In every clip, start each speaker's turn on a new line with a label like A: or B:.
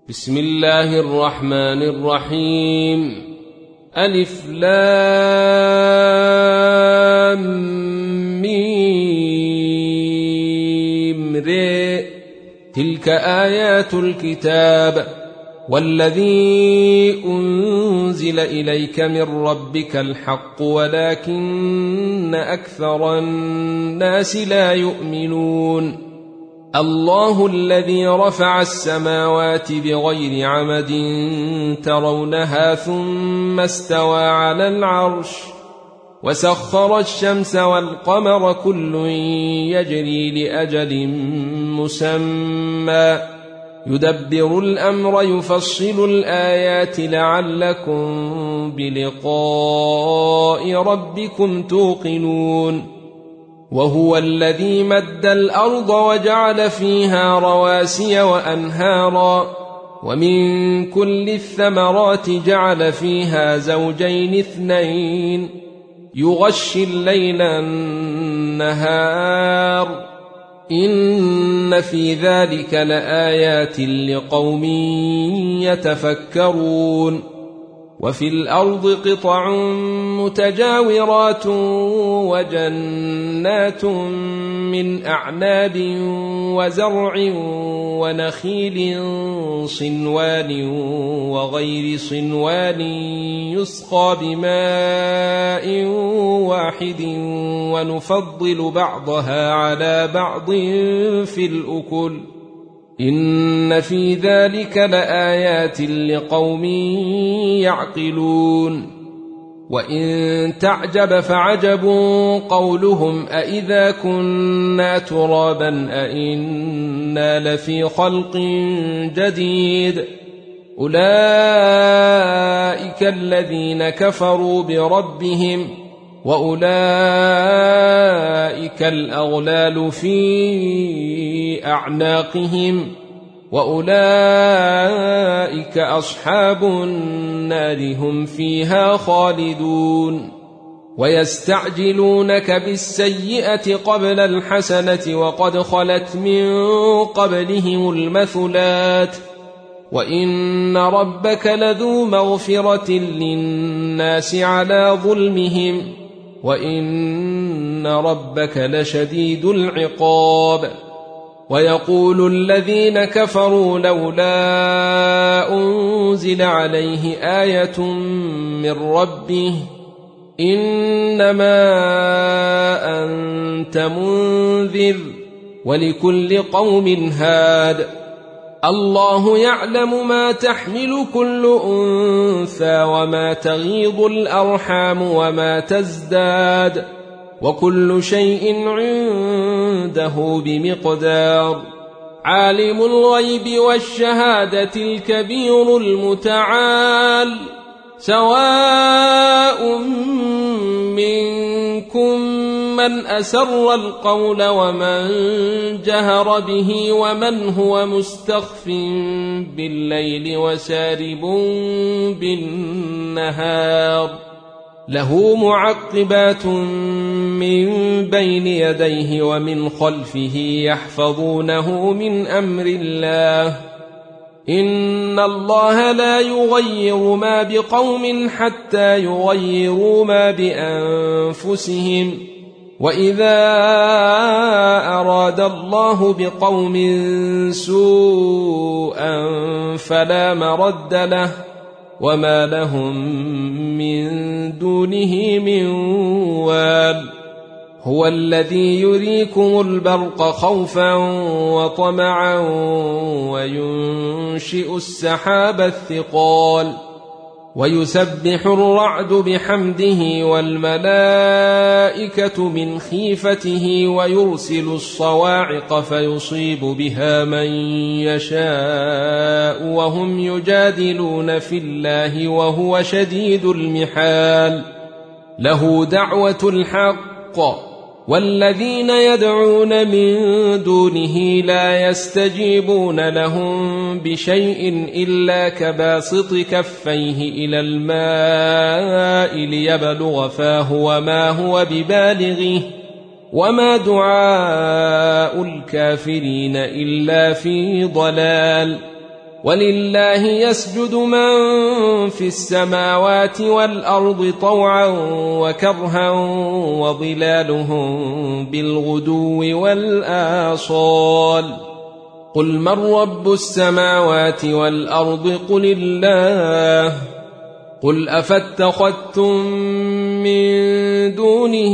A: بسم الله الرحمن الرحيم. ألف لام ميم ر. تلك آيات الكتاب والذي أنزل إليك من ربك الحق ولكن أكثر الناس لا يؤمنون. الله الذي رفع السماوات بغير عمد ترونها ثم استوى على العرش وسخر الشمس والقمر كل يجري لأجل مسمى يدبر الأمر يفصل الآيات لعلكم بلقاء ربكم توقنون. وهو الذي مد الأرض وجعل فيها رواسي وأنهارا ومن كل الثمرات جعل فيها زوجين اثنين يغشي الليل النهار إن في ذلك لآيات لقوم يتفكرون. وفي الأرض قطع متجاورات وجنات من أعناب وزرع ونخيل صنوان وغير صنوان يسقى بماء واحد ونفضل بعضها على بعض في الأكل إن في ذلك لآيات لقوم يعقلون. وإن تعجب فعجب قولهم أإذا كنا ترابا أإنا لفي خلق جديد أولئك الذين كفروا بربهم وأولئك الأغلال في أعناقهم وأولئك أصحاب النار هم فيها خالدون. ويستعجلونك بالسيئة قبل الحسنة وقد خلت من قبلهم المثلات وإن ربك لذو مغفرة للناس على ظلمهم وإن ربك لشديد العقاب. ويقول الذين كفروا لولا أنزل عليه آية من ربه إنما أنت منذر ولكل قوم هاد الله يعلم ما تحمل كل أنثى وما تغيض الأرحام وما تزداد وكل شيء عنده بمقدار. عالم الغيب والشهادة الكبير المتعال سواء منكم من أسر القول ومن جهر به ومن هو مستخف بالليل وسارب بالنهار له معقبات من بين يديه ومن خلفه يحفظونه من أمر الله إن الله لا يغير ما بقوم حتى يغيروا ما بأنفسهم وإذا أراد الله بقوم سوءا فلا مرد له وما لهم من دونه من وال. هو الذي يريكم البرق خوفا وطمعا وينشئ السحاب الثقال ويسبح الرعد بحمده والملائكة من خيفته ويرسل الصواعق فيصيب بها من يشاء وهم يجادلون في الله وهو شديد المحال. له دعوة الحق والذين يدعون من دونه لا يستجيبون لهم بشيء إلا كباسط كفيه إلى الماء ليبلغ فاه وما هو ببالغه وما دعاء الكافرين إلا في ضلال. ولله يسجد من في السماوات والأرض طوعا وكرها وظلالهم بالغدو والآصال قل من رب السماوات والأرض قل الله قل أفاتخذتم من دونه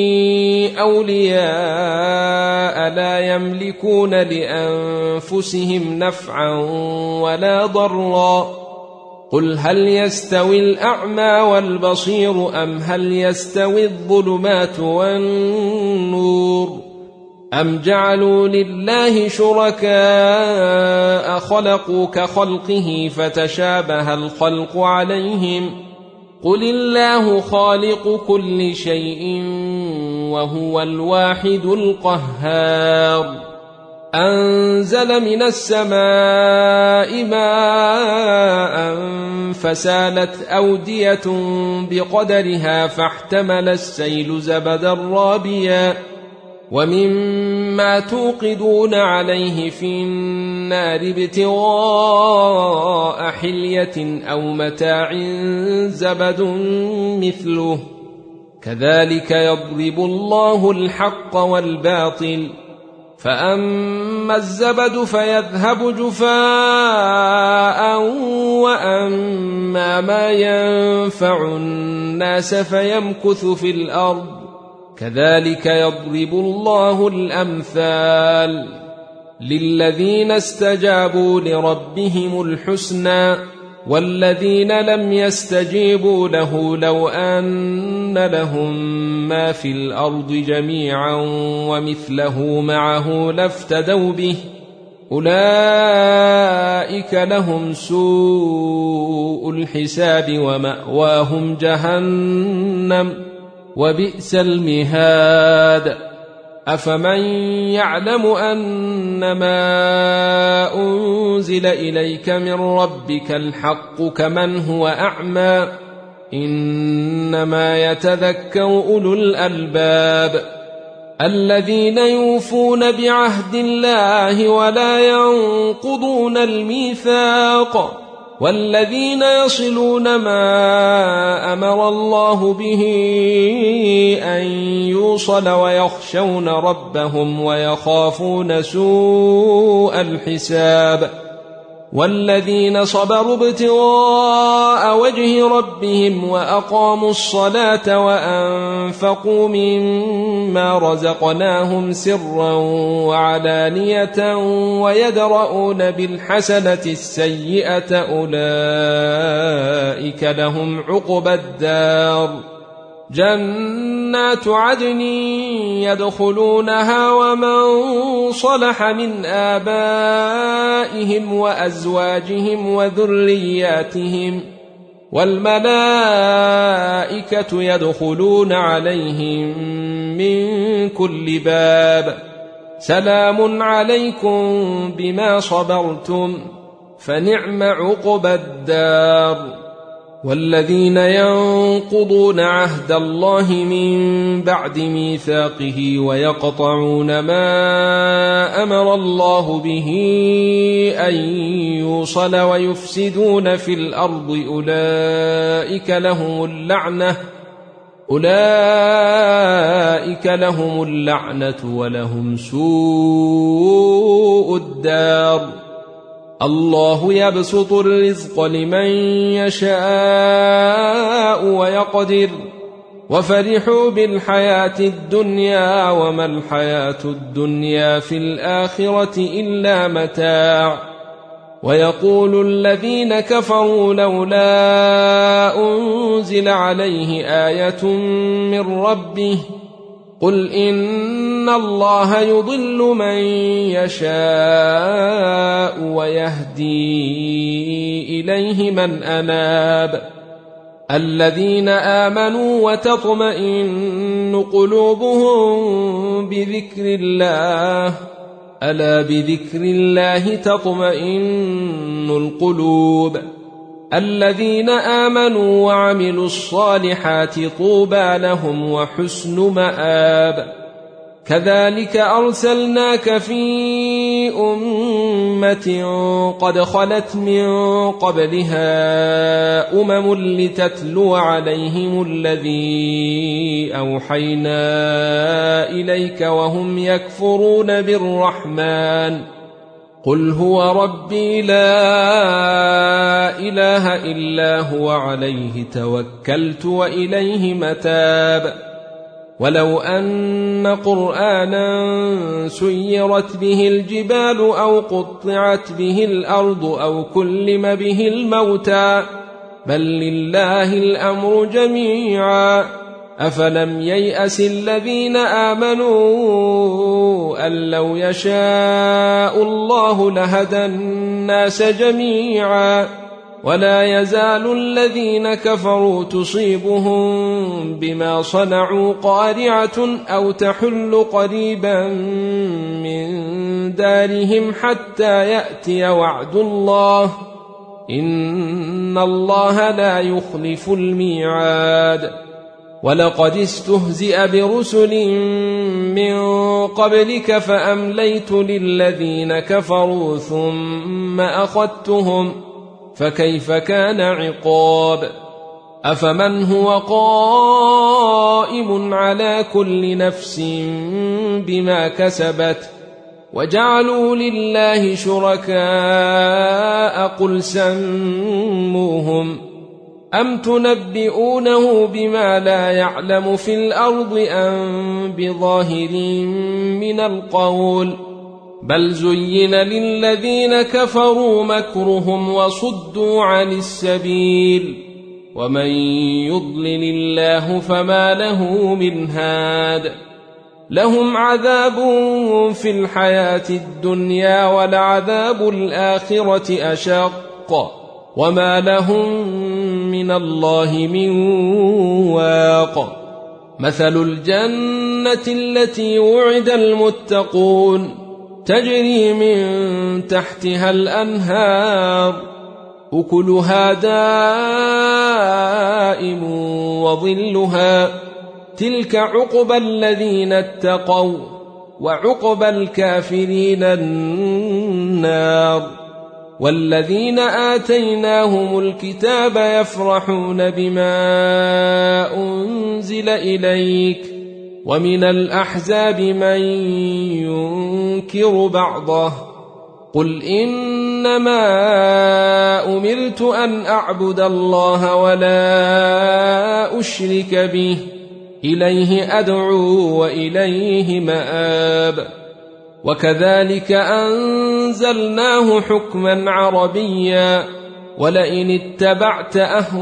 A: أولياء لا يملكون لأنفسهم نفعا ولا ضرا قل هل يستوي الأعمى والبصير أم هل يستوي الظلمات والنور أم جعلوا لله شركاء خلقوا كخلقه فتشابه الخلق عليهم قل الله خالق كل شيء وهو الواحد القهار أنزل من السماء ماء فسالت أودية بقدرها فاحتمل السيل زبدا رابيا ومما توقدون عليه في النار ابتغاء حلية أو متاع زبد مثله كذلك يضرب الله الحق والباطل فأما الزبد فيذهب جفاء وأما ما ينفع الناس فيمكث في الأرض كذلك يضرب الله الأمثال للذين استجابوا لربهم الحسنى والذين لم يستجيبوا له لو أن لهم ما في الأرض جميعا ومثله معه لافتدوا به أولئك لهم سوء الحساب ومأواهم جهنم وبئس المهاد أفمن يعلم أنما أنزل إليك من ربك الحق كمن هو أعمى إنما يتذكر أولو الألباب الذين يوفون بعهد الله ولا ينقضون الميثاق والذين يصلون ما أمر الله به أن يوصل ويخشون ربهم ويخافون سوء الحساب والذين صبروا ابتغاء وجه ربهم وأقاموا الصلاة وأنفقوا مما رزقناهم سرا وعلانية ويدرؤون بالحسنة السيئة أولئك لهم عقبى الدار جنات عدن يدخلونها ومن صلح من آبائهم وأزواجهم وذرياتهم والملائكة يدخلون عليهم من كل باب سلام عليكم بما صبرتم فنعم عقبى الدار والذين ينقضون عهد الله من بعد ميثاقه ويقطعون ما أمر الله به أن يوصل ويفسدون في الأرض أولئك لهم اللعنة ولهم سوء الدار الله يبسط الرزق لمن يشاء ويقدر وفرحوا بالحياة الدنيا وما الحياة الدنيا في الآخرة إلا متاع ويقول الذين كفروا لولا أنزل عليه آية من ربه قل إن الله يضل من يشاء ويهدي إليه من أناب الذين آمنوا وتطمئن قلوبهم بذكر الله ألا بذكر الله تطمئن القلوب الذين آمنوا وعملوا الصالحات طوبى لهم وحسن مآب كذلك أرسلناك في أمة قد خلت من قبلها لتتلو عليهم الذي أوحينا إليك وهم يكفرون بالرحمن قل هو ربي لا إله إلا هو عليه توكلت وإليه متاب ولو أن قرآنا سيرت به الجبال أو قطعت به الأرض أو كلم به الموتى بل لله الأمر جميعا أفلم ييأس الذين آمنوا أن لو يشاء الله لهدى الناس جميعا ولا يزال الذين كفروا تصيبهم بما صنعوا قارعة أو تحل قريبا من دارهم حتى يأتي وعد الله إن الله لا يخلف الميعاد ولقد استهزئ برسل من قبلك فأمليت للذين كفروا ثم أخذتهم فكيف كان عقاب أفمن هو قائم على كل نفس بما كسبت وجعلوا لله شركاء قل سموهم أم تنبئونه بما لا يعلم في الأرض أم بظاهر من القول بل زين للذين كفروا مكرهم وصدوا عن السبيل ومن يضلل الله فما له من هاد لهم عذاب في الحياة الدنيا ولعذاب الآخرة أشق وما لهم من الله من واق مثل الجنة التي وعد المتقون تجري من تحتها الأنهار أكلها دائم وظلها تلك عقبى الذين اتقوا وعقبى الكافرين النار والذين آتيناهم الكتاب يفرحون بما أنزل إليك ومن الأحزاب من ينكر بعضه قل إنما أمرت أن أعبد الله ولا أشرك به إليه أدعو وإليه مآب وكذلك أنزلناه حكما عربيا ولئن اتبعت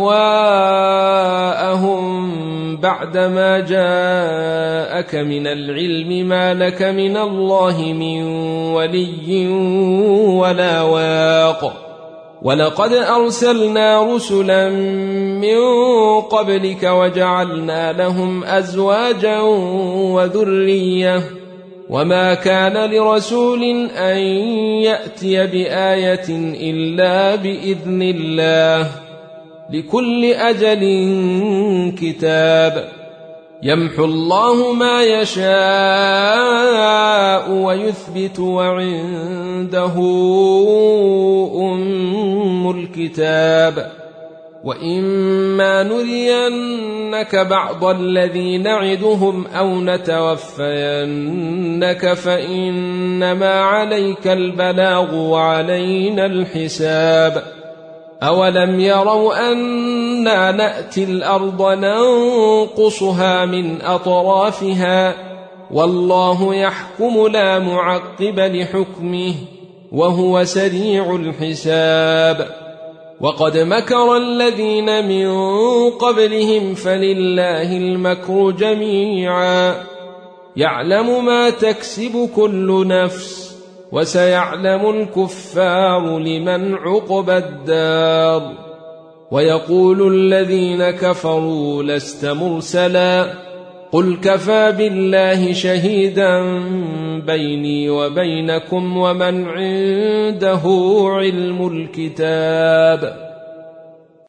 A: أهواءهم بعدما جاءك من العلم ما لك من الله من ولي ولا واق ولقد أرسلنا رسلا من قبلك وجعلنا لهم أزواجا وذرية وما كان لرسول أن يأتي بآية إلا بإذن الله لكل أجل كتاب يمحو الله ما يشاء ويثبت وعنده أم الكتاب وإما نرينك بعض الذي نعدهم أو نتوفينك فإنما عليك البلاغ وعلينا الحساب أولم يروا أنا نأتي الأرض ننقصها من أطرافها والله يحكم لا معقب لحكمه وهو سريع الحساب وقد مكر الذين من قبلهم فلله المكر جميعا يعلم ما تكسب كل نفس وسيعلم الكفار لمن عقبى الدار ويقول الذين كفروا لست مرسلا قل كفى بالله شهيدا بيني وبينكم ومن عنده علم الكتاب